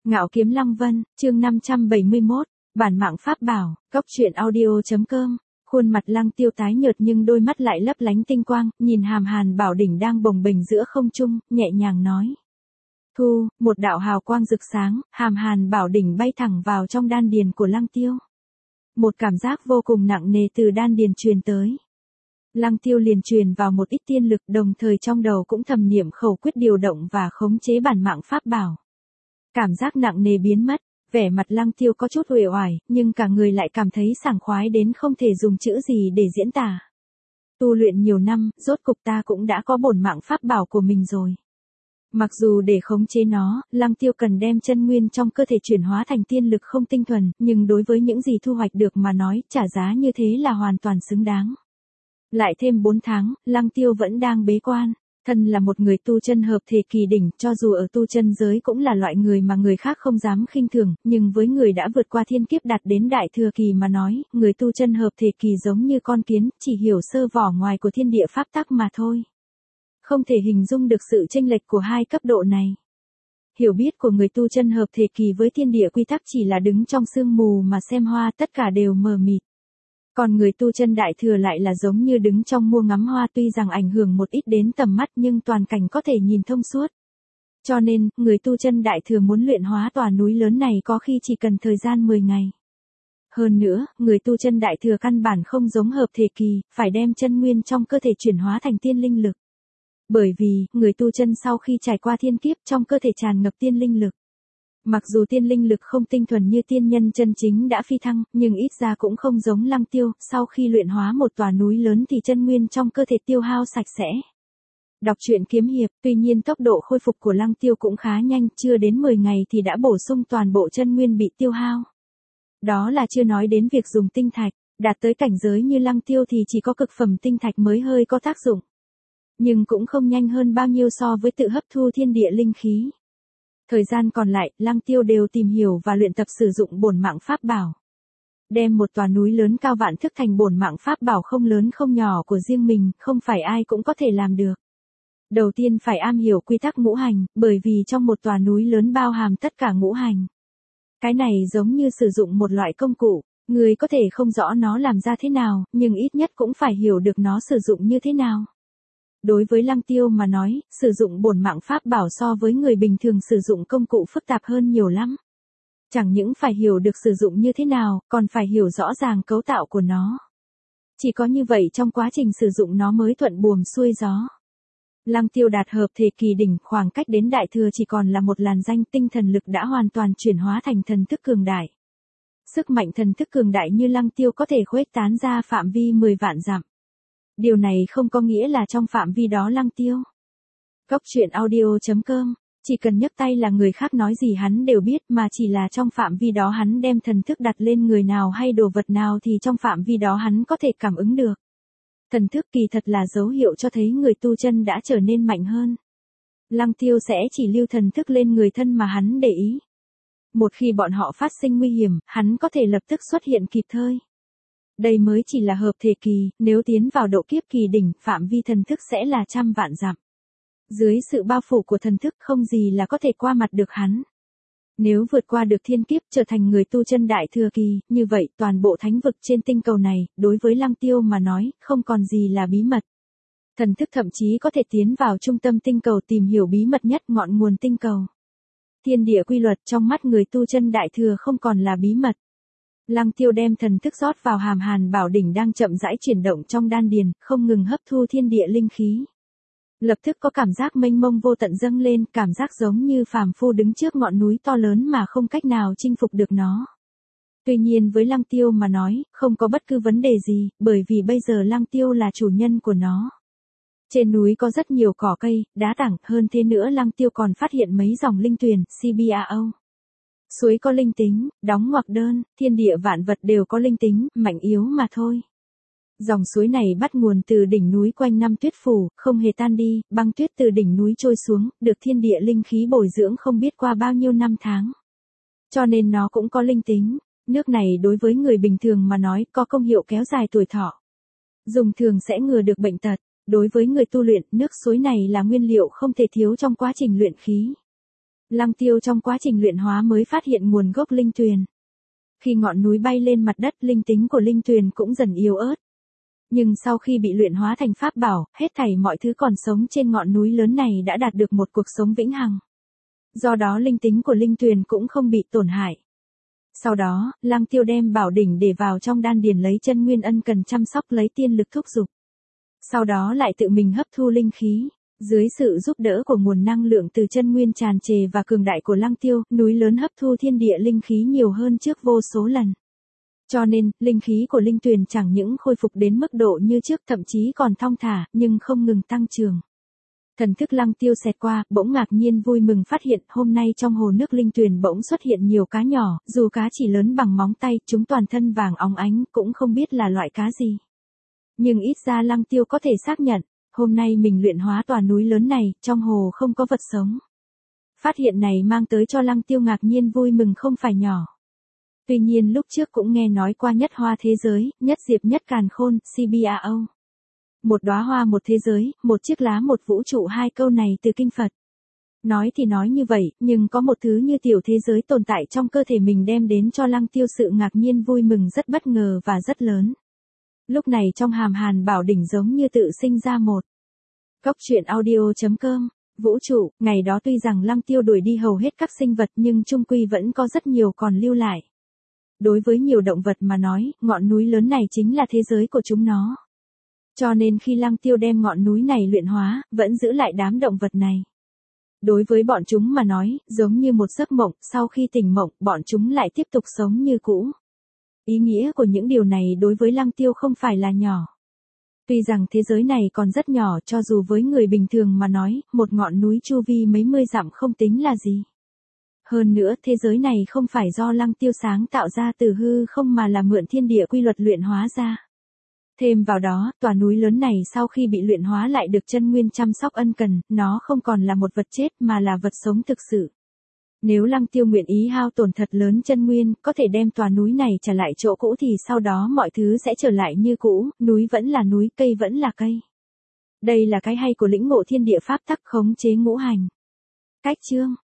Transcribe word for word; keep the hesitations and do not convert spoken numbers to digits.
Ngạo Kiếm Lăng Vân, chương năm trăm bảy mươi mốt, bản mạng pháp bảo, góc truyện audio.com. Khuôn mặt Lăng Tiêu tái nhợt nhưng đôi mắt lại lấp lánh tinh quang, nhìn hàm hàn bảo đỉnh đang bồng bềnh giữa không trung, nhẹ nhàng nói. Thu, một đạo hào quang rực sáng, hàm hàn bảo đỉnh bay thẳng vào trong đan điền của Lăng Tiêu. Một cảm giác vô cùng nặng nề từ đan điền truyền tới. Lăng Tiêu liền truyền vào một ít tiên lực, đồng thời trong đầu cũng thầm niệm khẩu quyết điều động và khống chế bản mạng pháp bảo. Cảm giác nặng nề biến mất, vẻ mặt Lăng Tiêu có chút uể oải, nhưng cả người lại cảm thấy sảng khoái đến không thể dùng chữ gì để diễn tả. Tu luyện nhiều năm, rốt cục ta cũng đã có bổn mạng pháp bảo của mình rồi. Mặc dù để khống chế nó, Lăng Tiêu cần đem chân nguyên trong cơ thể chuyển hóa thành tiên lực không tinh thuần, nhưng đối với những gì thu hoạch được mà nói, trả giá như thế là hoàn toàn xứng đáng. Lại thêm bốn tháng, Lăng Tiêu vẫn đang bế quan. Thân là một người tu chân hợp thể kỳ đỉnh, cho dù ở tu chân giới cũng là loại người mà người khác không dám khinh thường, nhưng với người đã vượt qua thiên kiếp đạt đến đại thừa kỳ mà nói, người tu chân hợp thể kỳ giống như con kiến, chỉ hiểu sơ vỏ ngoài của thiên địa pháp tắc mà thôi. Không thể hình dung được sự chênh lệch của hai cấp độ này. Hiểu biết của người tu chân hợp thể kỳ với thiên địa quy tắc chỉ là đứng trong sương mù mà xem hoa, tất cả đều mờ mịt. Còn người tu chân đại thừa lại là giống như đứng trong mua ngắm hoa, tuy rằng ảnh hưởng một ít đến tầm mắt nhưng toàn cảnh có thể nhìn thông suốt. Cho nên, người tu chân đại thừa muốn luyện hóa tòa núi lớn này có khi chỉ cần thời gian mười ngày. Hơn nữa, người tu chân đại thừa căn bản không giống hợp thể kỳ, phải đem chân nguyên trong cơ thể chuyển hóa thành tiên linh lực. Bởi vì, người tu chân sau khi trải qua thiên kiếp trong cơ thể tràn ngập tiên linh lực. Mặc dù tiên linh lực không tinh thuần như tiên nhân chân chính đã phi thăng, nhưng ít ra cũng không giống Lăng Tiêu, sau khi luyện hóa một tòa núi lớn thì chân nguyên trong cơ thể tiêu hao sạch sẽ. Đọc truyện kiếm hiệp, tuy nhiên tốc độ khôi phục của Lăng Tiêu cũng khá nhanh, chưa đến mười ngày thì đã bổ sung toàn bộ chân nguyên bị tiêu hao. Đó là chưa nói đến việc dùng tinh thạch, đạt tới cảnh giới như Lăng Tiêu thì chỉ có cực phẩm tinh thạch mới hơi có tác dụng. Nhưng cũng không nhanh hơn bao nhiêu so với tự hấp thu thiên địa linh khí. Thời gian còn lại, Lăng Tiêu đều tìm hiểu và luyện tập sử dụng bổn mạng pháp bảo. Đem một tòa núi lớn cao vạn thước thành bổn mạng pháp bảo không lớn không nhỏ của riêng mình, không phải ai cũng có thể làm được. Đầu tiên phải am hiểu quy tắc ngũ hành, bởi vì trong một tòa núi lớn bao hàm tất cả ngũ hành. Cái này giống như sử dụng một loại công cụ, người có thể không rõ nó làm ra thế nào, nhưng ít nhất cũng phải hiểu được nó sử dụng như thế nào. Đối với Lăng Tiêu mà nói, sử dụng bổn mạng pháp bảo so với người bình thường sử dụng công cụ phức tạp hơn nhiều lắm. Chẳng những phải hiểu được sử dụng như thế nào, còn phải hiểu rõ ràng cấu tạo của nó. Chỉ có như vậy trong quá trình sử dụng nó mới thuận buồm xuôi gió. Lăng Tiêu đạt hợp thể kỳ đỉnh, khoảng cách đến đại thừa chỉ còn là một làn danh, tinh thần lực đã hoàn toàn chuyển hóa thành thần thức cường đại. Sức mạnh thần thức cường đại như Lăng Tiêu có thể khuếch tán ra phạm vi mười vạn dặm. Điều này không có nghĩa là trong phạm vi đó Lăng Tiêu. Góc truyện audio.com, chỉ cần nhấc tay là người khác nói gì hắn đều biết, mà chỉ là trong phạm vi đó hắn đem thần thức đặt lên người nào hay đồ vật nào thì trong phạm vi đó hắn có thể cảm ứng được. Thần thức kỳ thật là dấu hiệu cho thấy người tu chân đã trở nên mạnh hơn. Lăng Tiêu sẽ chỉ lưu thần thức lên người thân mà hắn để ý. Một khi bọn họ phát sinh nguy hiểm, hắn có thể lập tức xuất hiện kịp thời. Đây mới chỉ là hợp thể kỳ, nếu tiến vào độ kiếp kỳ đỉnh, phạm vi thần thức sẽ là trăm vạn dặm. Dưới sự bao phủ của thần thức không gì là có thể qua mặt được hắn. Nếu vượt qua được thiên kiếp trở thành người tu chân đại thừa kỳ, như vậy toàn bộ thánh vực trên tinh cầu này, đối với Lăng Tiêu mà nói, không còn gì là bí mật. Thần thức thậm chí có thể tiến vào trung tâm tinh cầu tìm hiểu bí mật nhất ngọn nguồn tinh cầu. Thiên địa quy luật trong mắt người tu chân đại thừa không còn là bí mật. Lăng Tiêu đem thần thức rót vào hàm hàn bảo đỉnh đang chậm rãi chuyển động trong đan điền, không ngừng hấp thu thiên địa linh khí. Lập tức có cảm giác mênh mông vô tận dâng lên, cảm giác giống như phàm phu đứng trước ngọn núi to lớn mà không cách nào chinh phục được nó. Tuy nhiên với Lăng Tiêu mà nói, không có bất cứ vấn đề gì, bởi vì bây giờ Lăng Tiêu là chủ nhân của nó. Trên núi có rất nhiều cỏ cây, đá tảng, hơn thế nữa Lăng Tiêu còn phát hiện mấy dòng linh tuyền, xê bê a o. Suối có linh tính, đóng ngoặc đơn, thiên địa vạn vật đều có linh tính, mạnh yếu mà thôi. Dòng suối này bắt nguồn từ đỉnh núi quanh năm tuyết phủ, không hề tan đi, băng tuyết từ đỉnh núi trôi xuống, được thiên địa linh khí bồi dưỡng không biết qua bao nhiêu năm tháng. Cho nên nó cũng có linh tính, nước này đối với người bình thường mà nói có công hiệu kéo dài tuổi thọ. Dùng thường sẽ ngừa được bệnh tật, đối với người tu luyện, nước suối này là nguyên liệu không thể thiếu trong quá trình luyện khí. Lăng Tiêu trong quá trình luyện hóa mới phát hiện nguồn gốc linh tuyền. Khi ngọn núi bay lên mặt đất, linh tính của linh tuyền cũng dần yếu ớt. Nhưng sau khi bị luyện hóa thành pháp bảo, hết thảy mọi thứ còn sống trên ngọn núi lớn này đã đạt được một cuộc sống vĩnh hằng. Do đó linh tính của linh tuyền cũng không bị tổn hại. Sau đó, Lăng Tiêu đem bảo đỉnh để vào trong đan điền lấy chân nguyên ân cần chăm sóc lấy tiên lực thúc dục. Sau đó lại tự mình hấp thu linh khí. Dưới sự giúp đỡ của nguồn năng lượng từ chân nguyên tràn trề và cường đại của Lăng Tiêu, núi lớn hấp thu thiên địa linh khí nhiều hơn trước vô số lần. Cho nên, linh khí của linh tuyền chẳng những khôi phục đến mức độ như trước, thậm chí còn thong thả, nhưng không ngừng tăng trưởng. Thần thức Lăng Tiêu xẹt qua, bỗng ngạc nhiên vui mừng phát hiện hôm nay trong hồ nước linh tuyền bỗng xuất hiện nhiều cá nhỏ, dù cá chỉ lớn bằng móng tay, chúng toàn thân vàng óng ánh, cũng không biết là loại cá gì. Nhưng ít ra Lăng Tiêu có thể xác nhận, hôm nay mình luyện hóa tòa núi lớn này, trong hồ không có vật sống. Phát hiện này mang tới cho Lăng Tiêu ngạc nhiên vui mừng không phải nhỏ. Tuy nhiên lúc trước cũng nghe nói qua nhất hoa thế giới, nhất diệp nhất càn khôn, xê bê a o. Một đóa hoa một thế giới, một chiếc lá một vũ trụ, hai câu này từ kinh Phật. Nói thì nói như vậy, nhưng có một thứ như tiểu thế giới tồn tại trong cơ thể mình đem đến cho Lăng Tiêu sự ngạc nhiên vui mừng rất bất ngờ và rất lớn. Lúc này trong hàm hàn bảo đỉnh giống như tự sinh ra một. Cốc truyện audio chấm com, vũ trụ, ngày đó tuy rằng Lăng Tiêu đuổi đi hầu hết các sinh vật nhưng chung quy vẫn có rất nhiều còn lưu lại. Đối với nhiều động vật mà nói, ngọn núi lớn này chính là thế giới của chúng nó. Cho nên khi Lăng Tiêu đem ngọn núi này luyện hóa, vẫn giữ lại đám động vật này. Đối với bọn chúng mà nói, giống như một giấc mộng, sau khi tỉnh mộng, bọn chúng lại tiếp tục sống như cũ. Ý nghĩa của những điều này đối với Lăng Tiêu không phải là nhỏ. Tuy rằng thế giới này còn rất nhỏ, cho dù với người bình thường mà nói, một ngọn núi chu vi mấy mươi dặm không tính là gì. Hơn nữa, thế giới này không phải do Lăng Tiêu sáng tạo ra từ hư không mà là mượn thiên địa quy luật luyện hóa ra. Thêm vào đó, tòa núi lớn này sau khi bị luyện hóa lại được chân nguyên chăm sóc ân cần, nó không còn là một vật chết mà là vật sống thực sự. Nếu Lăng Tiêu nguyện ý hao tổn thật lớn chân nguyên, có thể đem tòa núi này trở lại chỗ cũ thì sau đó mọi thứ sẽ trở lại như cũ, núi vẫn là núi, cây vẫn là cây. Đây là cái hay của lĩnh ngộ thiên địa pháp tắc khống chế ngũ hành. Cách chương